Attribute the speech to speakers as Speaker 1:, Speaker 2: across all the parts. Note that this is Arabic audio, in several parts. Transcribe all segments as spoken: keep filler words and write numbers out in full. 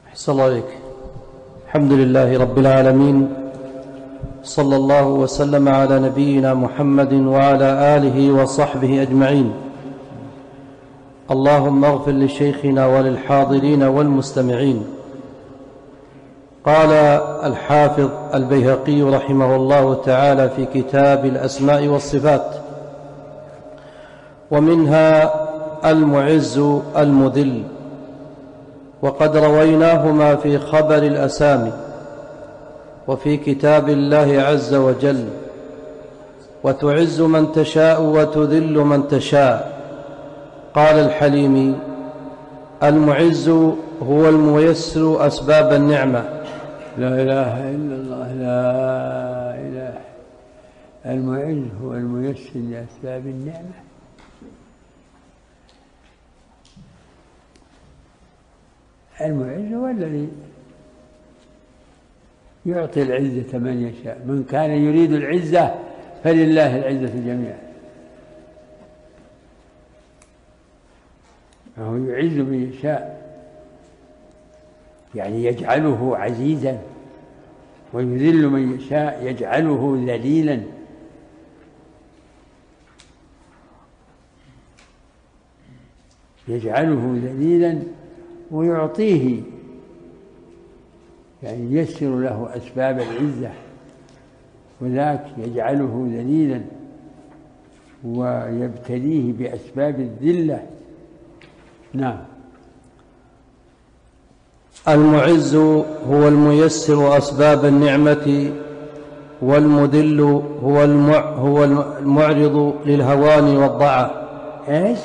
Speaker 1: أحسن الله عليك. الحمد لله رب العالمين، صلى الله وسلم على نبينا محمد وعلى آله وصحبه أجمعين. اللهم اغفر لشيخنا وللحاضرين والمستمعين. قال الحافظ البيهقي رحمه الله تعالى في كتاب الأسماء والصفات: ومنها المعز المذل، وقد رويناهما في خبر الأسامي وفي كتاب الله عز وجل. وتعز من تشاء وتذل من تشاء. قال الحليمي: المعز هو الميسر أسباب النعمة.
Speaker 2: لا إله إلا الله، لا إله. المعز هو الميسر لأسباب النعمة. المعز هو الذي يعطي العزة من يشاء. من كان يريد العزة فلله العزة جميعا. فهو يعز من يشاء، يعني يجعله عزيزا، ويذل من يشاء يجعله ذليلا. يجعله ذليلا ويعطيه، يعني ييسر له أسباب العزة، وذاك يجعله ذليلا ويبتليه بأسباب الذلة. نعم.
Speaker 1: المعز هو الميسر أسباب النعمة، والمذل هو هو المعرض للهوان والضعف.
Speaker 2: ايش؟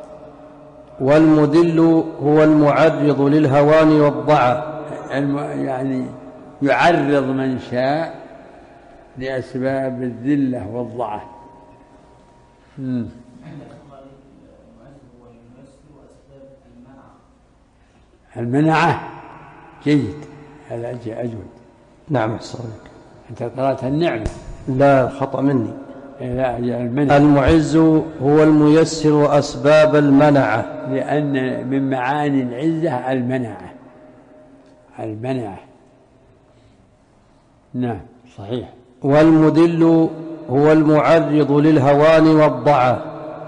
Speaker 1: والمذل هو المعرض للهوان والضعف،
Speaker 2: يعني يعرض من شاء لأسباب الذلة والضعف. مم. المنعة جيد، هذا أجود.
Speaker 1: نعم أحسن لك.
Speaker 2: أنت قرأت النعمة.
Speaker 1: لا، خطأ مني.
Speaker 2: لا، المنعة.
Speaker 1: المعز هو الميسر أسباب المنعة،
Speaker 2: لأن من معاني العزة المنعة. المنعة. نعم صحيح.
Speaker 1: والمذل هو المعرض للهوان والضعف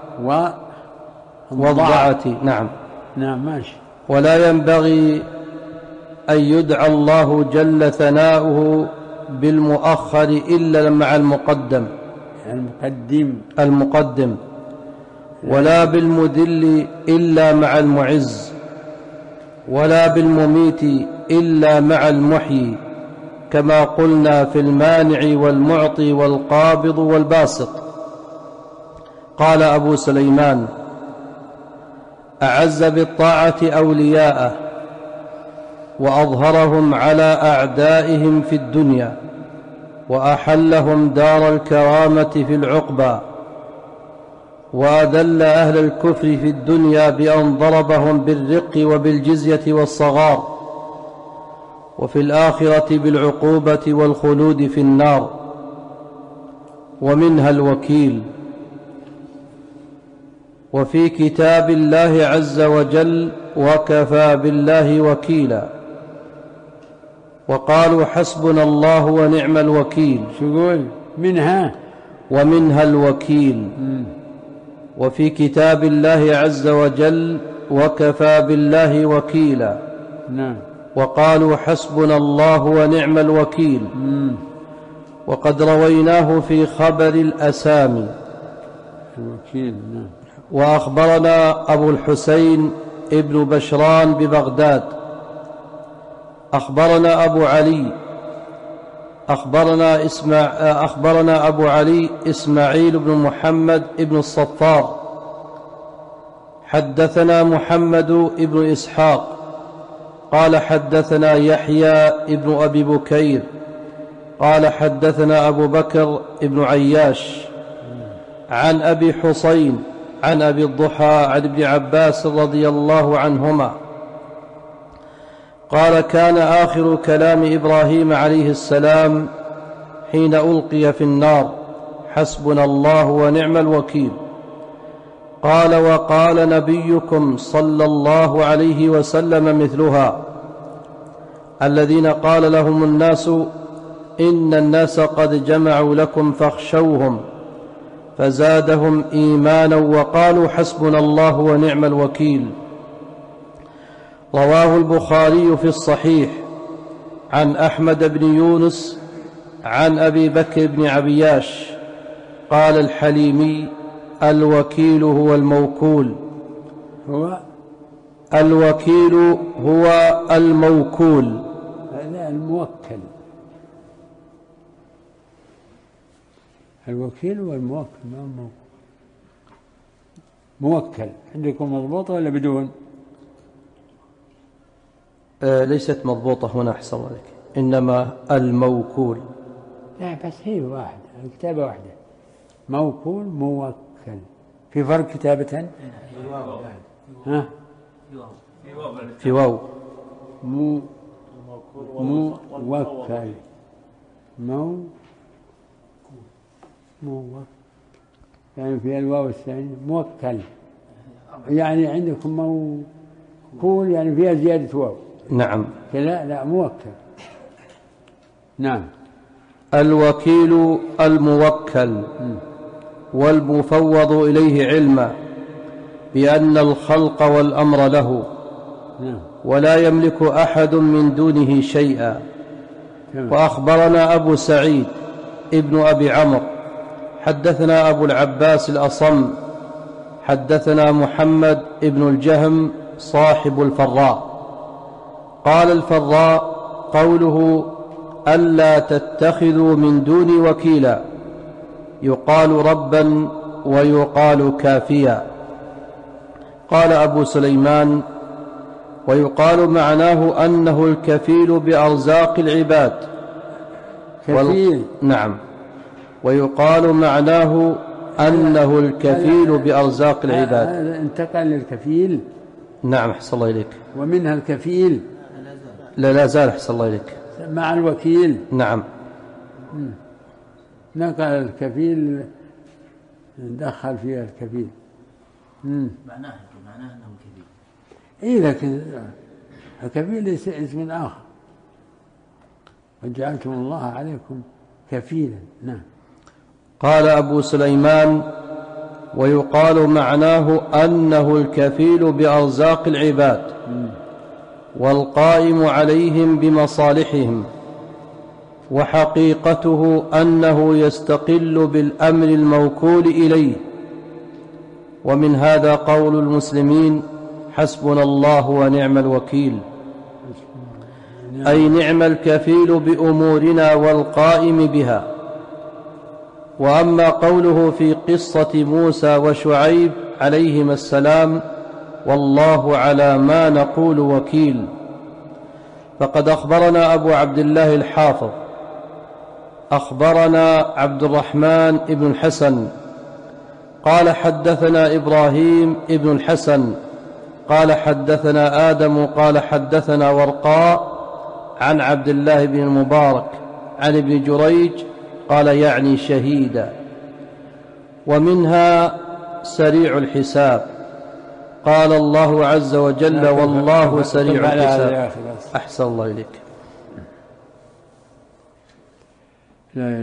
Speaker 1: والضعة. نعم
Speaker 2: نعم ماشي.
Speaker 1: ولا ينبغي أن يدعى الله جل ثناؤه بالمؤخر إلا مع المقدم
Speaker 2: المقدم
Speaker 1: المقدم ولا بالمذل إلا مع المعز، ولا بالمميت إلا مع المحيي، كما قلنا في المانع والمعطي والقابض والباسط. قال أبو سليمان: أعز بالطاعة أولياءه، وأظهرهم على أعدائهم في الدنيا، وأحلهم دار الكرامة في العقبى، وأذل أهل الكفر في الدنيا بأن ضربهم بالرق وبالجزية والصغار، وفي الآخرة بالعقوبة والخلود في النار. ومنها الوكيل. وفي كتاب الله عز وجل: وكفى بالله وكيلا. وقالوا: حسبنا الله ونعم الوكيل.
Speaker 2: شو يقول؟ منها
Speaker 1: ومنها الوكيل.
Speaker 2: م.
Speaker 1: وفي كتاب الله عز وجل: وكفى بالله وكيلا.
Speaker 2: نعم.
Speaker 1: وقالوا: حسبنا الله ونعم الوكيل.
Speaker 2: م.
Speaker 1: وقد رويناه في خبر الأسامي.
Speaker 2: الوكيل. نعم.
Speaker 1: وأخبرنا أبو الحسين ابن بشران ببغداد. أخبرنا أبو علي أخبرنا, إسماع أخبرنا أبو علي إسماعيل بن محمد ابن الصفار. حدثنا محمد ابن إسحاق قال حدثنا يحيى ابن أبي بكير قال حدثنا أبو بكر ابن عياش عن أبي حسين عن أبي الضحى عن ابن عباس رضي الله عنهما قال: كان آخر كلام إبراهيم عليه السلام حين ألقي في النار: حسبنا الله ونعم الوكيل. قال: وقال نبيكم صلى الله عليه وسلم مثلها. الذين قال لهم الناس إن الناس قد جمعوا لكم فاخشوهم فزادهم إيمانا وقالوا حسبنا الله ونعم الوكيل. رواه البخاري في الصحيح عن أحمد بن يونس عن أبي بكر بن عبياش قال الحليمي: الوكيل هو الموكول.
Speaker 2: هو
Speaker 1: الوكيل هو الموكول.
Speaker 2: هذا الموكل. الوكيل هو الموكل، ما الموكل. موكل عندكم مضبوطة ولا بدون؟
Speaker 1: آه ليست مضبوطة هنا أحسن عليك، إنما الموكول.
Speaker 2: لا بس هي واحدة، الكتابة واحدة. موكول موكل. في فرق كتابة؟ ها؟
Speaker 1: في واو.
Speaker 2: مو موكل. مو موكل يعني في الواو الثانية موكل، يعني عندكم موكول يعني فيها زيادة واو.
Speaker 1: نعم.
Speaker 2: لا لا موكل. نعم.
Speaker 1: الوكيل الموكل والمفوض إليه علما بأن الخلق والأمر له ولا يملك أحد من دونه شيئا. وأخبرنا أبو سعيد ابن أبي عمرو حدثنا أبو العباس الأصم حدثنا محمد ابن الجهم صاحب الفراء قال: الفراء قوله ألا تتخذوا من دوني وكيلا، يقال ربا ويقال كافيا. قال أبو سليمان: ويقال معناه أنه الكفيل بأرزاق العباد.
Speaker 2: كفيل
Speaker 1: وال... نعم. ويقال معناه أنه الكفيل بأرزاق العباد.
Speaker 2: هذا انتقل للكفيل.
Speaker 1: نعم أحسن الله إليك.
Speaker 2: ومنها الكفيل.
Speaker 1: لا لا زال أحسن الله إليك.
Speaker 2: مع الوكيل.
Speaker 1: نعم.
Speaker 2: نقل الكفيل دخل فيها الكفيل.
Speaker 3: معناه معناه أنه كفيل.
Speaker 2: إيه لكن الكفيل ليس اسم آخر. وجعلتم الله عليكم كفيلا. نعم.
Speaker 1: قال أبو سليمان: ويقال معناه أنه الكفيل بأرزاق العباد والقائم عليهم بمصالحهم، وحقيقته أنه يستقل بالأمر الموكول إليه. ومن هذا قول المسلمين: حسبنا الله ونعم الوكيل، أي نعم الكفيل بأمورنا والقائم بها. وأما قوله في قصة موسى وشعيب عليهما السلام: والله على ما نقول وكيل، فقد أخبرنا أبو عبد الله الحافظ أخبرنا عبد الرحمن بن الحسن قال حدثنا إبراهيم بن الحسن قال حدثنا آدم قال حدثنا ورقاء عن عبد الله بن المبارك عن ابن جريج قال يعني شهيدا. ومنها سريع الحساب. قال الله عز وجل: والله سريع الحساب. أحسن الله إليك.